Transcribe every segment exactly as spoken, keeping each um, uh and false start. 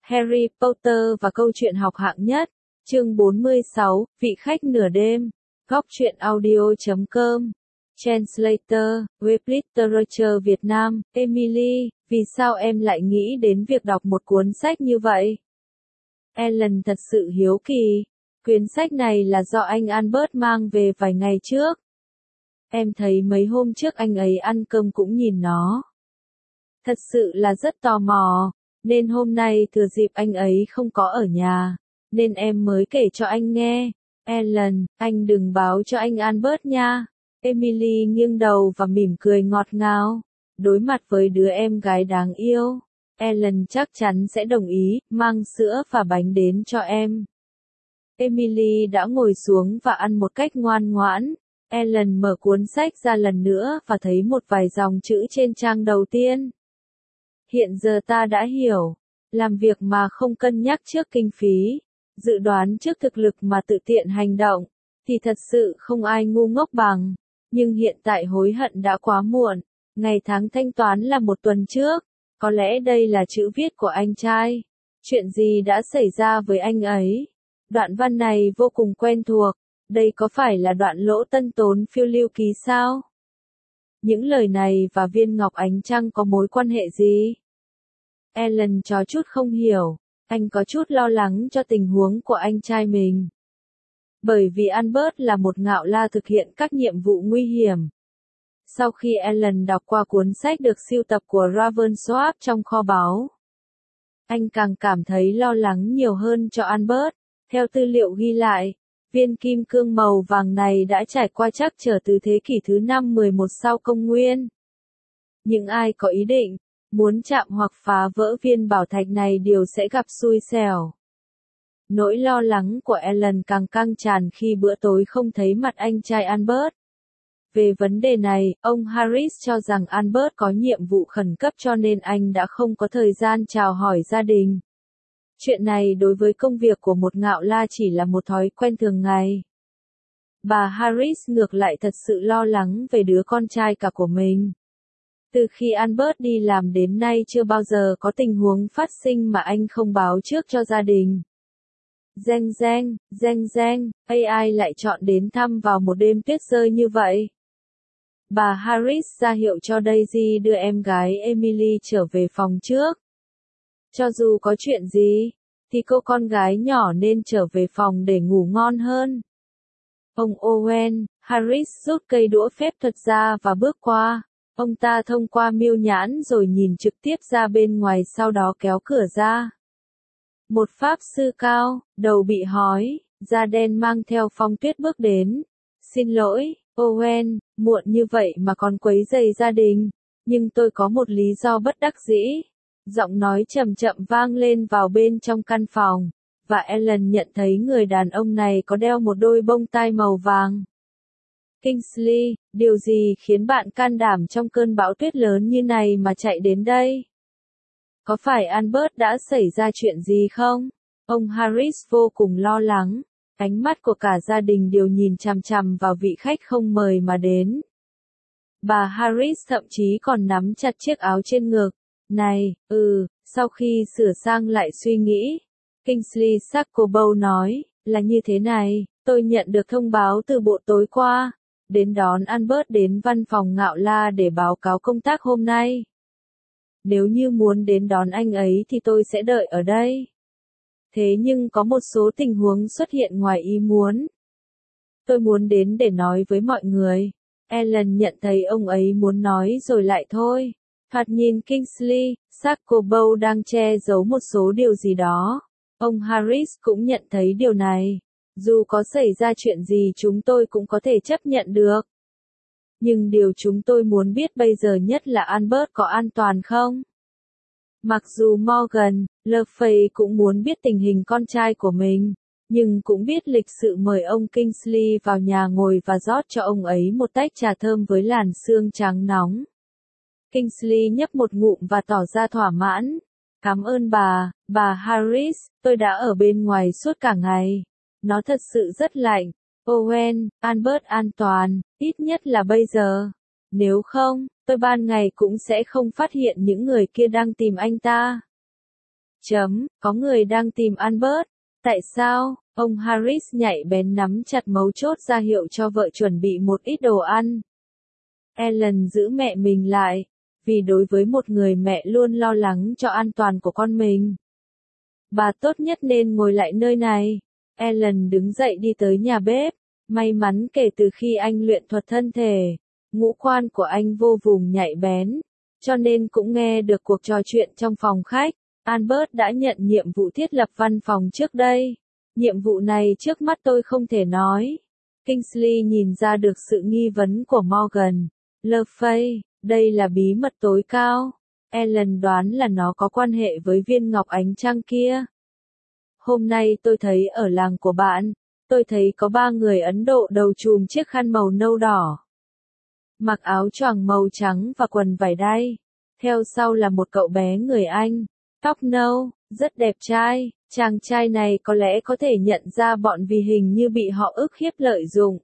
Harry Potter và câu chuyện học hạng nhất, chương bốn mươi sáu, vị khách nửa đêm, góc truyện audio chấm com, Translator, Web Literature Việt Nam, Emily, vì sao em lại nghĩ đến việc đọc một cuốn sách như vậy? Ellen thật sự hiếu kỳ, quyển sách này là do anh Albert mang về vài ngày trước. Em thấy mấy hôm trước anh ấy ăn cơm cũng nhìn nó. Thật sự là rất tò mò, nên hôm nay thừa dịp anh ấy không có ở nhà, nên em mới kể cho anh nghe. Ellen, anh đừng báo cho anh Albert nha. Emily nghiêng đầu và mỉm cười ngọt ngào. Đối mặt với đứa em gái đáng yêu, Ellen chắc chắn sẽ đồng ý, mang sữa và bánh đến cho em. Emily đã ngồi xuống và ăn một cách ngoan ngoãn. Ellen mở cuốn sách ra lần nữa và thấy một vài dòng chữ trên trang đầu tiên. Hiện giờ ta đã hiểu, làm việc mà không cân nhắc trước kinh phí, dự đoán trước thực lực mà tự tiện hành động, thì thật sự không ai ngu ngốc bằng. Nhưng hiện tại hối hận đã quá muộn, ngày tháng thanh toán là một tuần trước, có lẽ đây là chữ viết của anh trai. Chuyện gì đã xảy ra với anh ấy? Đoạn văn này vô cùng quen thuộc, đây có phải là đoạn Lỗ Tân Tốn phiêu lưu ký sao? Những lời này và viên ngọc ánh trăng có mối quan hệ gì? Ellen có chút không hiểu, anh có chút lo lắng cho tình huống của anh trai mình. Bởi vì Albert là một ngạo la thực hiện các nhiệm vụ nguy hiểm. Sau khi Ellen đọc qua cuốn sách được sưu tập của Ravensworth trong kho báu, anh càng cảm thấy lo lắng nhiều hơn cho Albert. Theo tư liệu ghi lại, viên kim cương màu vàng này đã trải qua trắc trở từ thế kỷ thứ năm mười một sau công nguyên. Những ai có ý định muốn chạm hoặc phá vỡ viên bảo thạch này đều sẽ gặp xui xẻo. Nỗi lo lắng của Ellen càng căng tràn khi bữa tối không thấy mặt anh trai Albert. Về vấn đề này, ông Harris cho rằng Albert có nhiệm vụ khẩn cấp cho nên anh đã không có thời gian chào hỏi gia đình. Chuyện này đối với công việc của một ngạo la chỉ là một thói quen thường ngày. Bà Harris ngược lại thật sự lo lắng về đứa con trai cả của mình. Từ khi Albert đi làm đến nay chưa bao giờ có tình huống phát sinh mà anh không báo trước cho gia đình. Reng reng, reng reng, a i lại chọn đến thăm vào một đêm tuyết rơi như vậy. Bà Harris ra hiệu cho Daisy đưa em gái Emily trở về phòng trước. Cho dù có chuyện gì, thì cô con gái nhỏ nên trở về phòng để ngủ ngon hơn. Ông Owen, Harris rút cây đũa phép thuật ra và bước qua. Ông ta thông qua miêu nhãn rồi nhìn trực tiếp ra bên ngoài sau đó kéo cửa ra. Một pháp sư cao, đầu bị hói, da đen mang theo phong tuyết bước đến. Xin lỗi, Owen, muộn như vậy mà còn quấy rầy gia đình, nhưng tôi có một lý do bất đắc dĩ. Giọng nói chậm chậm vang lên vào bên trong căn phòng, và Ellen nhận thấy người đàn ông này có đeo một đôi bông tai màu vàng. Kingsley, điều gì khiến bạn can đảm trong cơn bão tuyết lớn như này mà chạy đến đây? Có phải Albert đã xảy ra chuyện gì không? Ông Harris vô cùng lo lắng, ánh mắt của cả gia đình đều nhìn chằm chằm vào vị khách không mời mà đến. Bà Harris thậm chí còn nắm chặt chiếc áo trên ngực. Này, ừ, sau khi sửa sang lại suy nghĩ, Kingsley Shacklebolt nói, là như thế này, tôi nhận được thông báo từ bộ tối qua, đến đón Albert đến văn phòng ngạo la để báo cáo công tác hôm nay. Nếu như muốn đến đón anh ấy thì tôi sẽ đợi ở đây. Thế nhưng có một số tình huống xuất hiện ngoài ý muốn. Tôi muốn đến để nói với mọi người. Ellen nhận thấy ông ấy muốn nói rồi lại thôi. Thoạt nhìn Kingsley, Shacklebolt đang che giấu một số điều gì đó. Ông Harris cũng nhận thấy điều này. Dù có xảy ra chuyện gì chúng tôi cũng có thể chấp nhận được. Nhưng điều chúng tôi muốn biết bây giờ nhất là Albert có an toàn không? Mặc dù Morgan, Le Fay cũng muốn biết tình hình con trai của mình, nhưng cũng biết lịch sự mời ông Kingsley vào nhà ngồi và rót cho ông ấy một tách trà thơm với làn sương trắng nóng. Kingsley nhấp một ngụm và tỏ ra thỏa mãn. Cảm ơn bà, bà Harris, tôi đã ở bên ngoài suốt cả ngày. Nó thật sự rất lạnh. Owen, Albert an toàn, ít nhất là bây giờ. Nếu không, tôi ban ngày cũng sẽ không phát hiện những người kia đang tìm anh ta. Chấm, có người đang tìm Albert. Tại sao? Ông Harris nhạy bén nắm chặt mấu chốt ra hiệu cho vợ chuẩn bị một ít đồ ăn. Ellen giữ mẹ mình lại, vì đối với một người mẹ luôn lo lắng cho an toàn của con mình, bà tốt nhất nên ngồi lại nơi này. Ellen đứng dậy đi tới nhà bếp. May mắn kể từ khi anh luyện thuật thân thể, ngũ quan của anh vô cùng nhạy bén, cho nên cũng nghe được cuộc trò chuyện trong phòng khách. Albert đã nhận nhiệm vụ thiết lập văn phòng trước đây. Nhiệm vụ này trước mắt tôi không thể nói. Kingsley nhìn ra được sự nghi vấn của Morgan Le Fay. Đây là bí mật tối cao. Ellen đoán là nó có quan hệ với viên ngọc ánh trăng kia. Hôm nay tôi thấy ở làng của bạn, tôi thấy có ba người Ấn Độ đầu trùm chiếc khăn màu nâu đỏ, mặc áo choàng màu trắng và quần vải đay. Theo sau là một cậu bé người Anh, tóc nâu, rất đẹp trai. Chàng trai này có lẽ có thể nhận ra bọn vì hình như bị họ ức hiếp lợi dụng.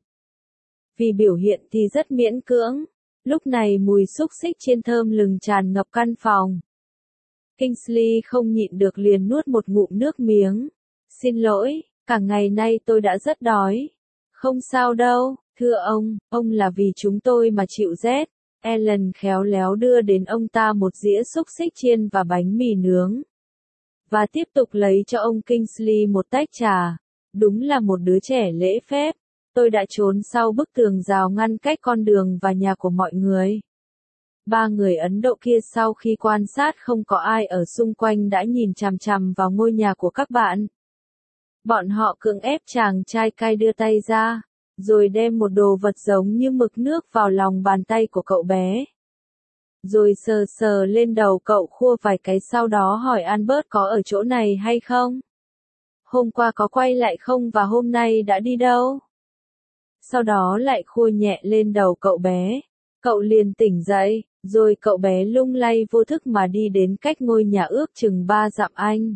Vì biểu hiện thì rất miễn cưỡng. Lúc này mùi xúc xích chiên thơm lừng tràn ngập căn phòng. Kingsley không nhịn được liền nuốt một ngụm nước miếng. Xin lỗi, cả ngày nay tôi đã rất đói. Không sao đâu, thưa ông, ông là vì chúng tôi mà chịu rét. Ellen khéo léo đưa đến ông ta một dĩa xúc xích chiên và bánh mì nướng. Và tiếp tục lấy cho ông Kingsley một tách trà. Đúng là một đứa trẻ lễ phép. Tôi đã trốn sau bức tường rào ngăn cách con đường và nhà của mọi người. Ba người Ấn Độ kia sau khi quan sát không có ai ở xung quanh đã nhìn chằm chằm vào ngôi nhà của các bạn. Bọn họ cưỡng ép chàng trai cai đưa tay ra, rồi đem một đồ vật giống như mực nước vào lòng bàn tay của cậu bé. Rồi sờ sờ lên đầu cậu khua vài cái, sau đó hỏi Albert có ở chỗ này hay không? Hôm qua có quay lại không và hôm nay đã đi đâu? Sau đó lại khua nhẹ lên đầu cậu bé. Cậu liền tỉnh dậy, rồi cậu bé lung lay vô thức mà đi đến cách ngôi nhà ước chừng ba dặm Anh.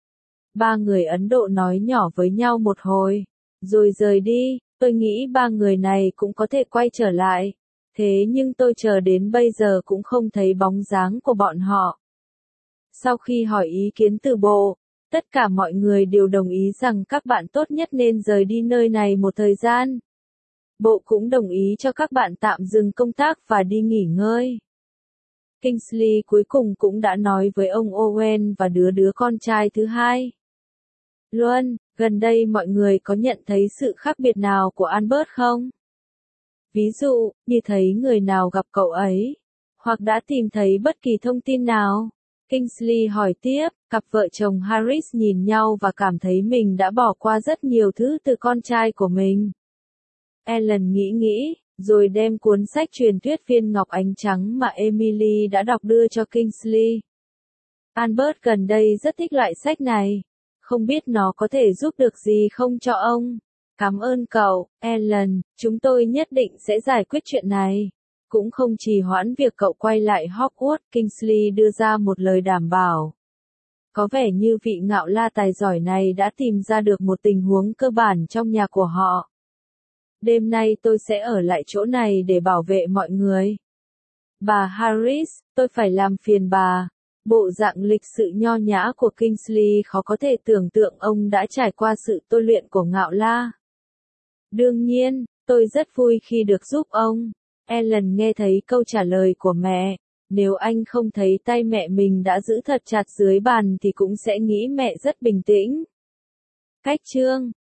Ba người Ấn Độ nói nhỏ với nhau một hồi, rồi rời đi. Tôi nghĩ ba người này cũng có thể quay trở lại. Thế nhưng tôi chờ đến bây giờ cũng không thấy bóng dáng của bọn họ. Sau khi hỏi ý kiến từ bộ, tất cả mọi người đều đồng ý rằng các bạn tốt nhất nên rời đi nơi này một thời gian. Bộ cũng đồng ý cho các bạn tạm dừng công tác và đi nghỉ ngơi. Kingsley cuối cùng cũng đã nói với ông Owen và đứa đứa con trai thứ hai. Luân, gần đây mọi người có nhận thấy sự khác biệt nào của Albert không? Ví dụ, như thấy người nào gặp cậu ấy, hoặc đã tìm thấy bất kỳ thông tin nào? Kingsley hỏi tiếp. Cặp vợ chồng Harris nhìn nhau và cảm thấy mình đã bỏ qua rất nhiều thứ từ con trai của mình. Ellen nghĩ nghĩ, rồi đem cuốn sách truyền thuyết Viên Ngọc Ánh Trắng mà Emily đã đọc đưa cho Kingsley. Albert gần đây rất thích loại sách này. Không biết nó có thể giúp được gì không cho ông? Cảm ơn cậu, Ellen, chúng tôi nhất định sẽ giải quyết chuyện này. Cũng không trì hoãn việc cậu quay lại Hogwarts, Kingsley đưa ra một lời đảm bảo. Có vẻ như vị ngạo la tài giỏi này đã tìm ra được một tình huống cơ bản trong nhà của họ. Đêm nay tôi sẽ ở lại chỗ này để bảo vệ mọi người. Bà Harris, tôi phải làm phiền bà. Bộ dạng lịch sự nho nhã của Kingsley khó có thể tưởng tượng ông đã trải qua sự tôi luyện của ngạo la. Đương nhiên, tôi rất vui khi được giúp ông. Ellen nghe thấy câu trả lời của mẹ. Nếu anh không thấy tay mẹ mình đã giữ thật chặt dưới bàn thì cũng sẽ nghĩ mẹ rất bình tĩnh. Cách chương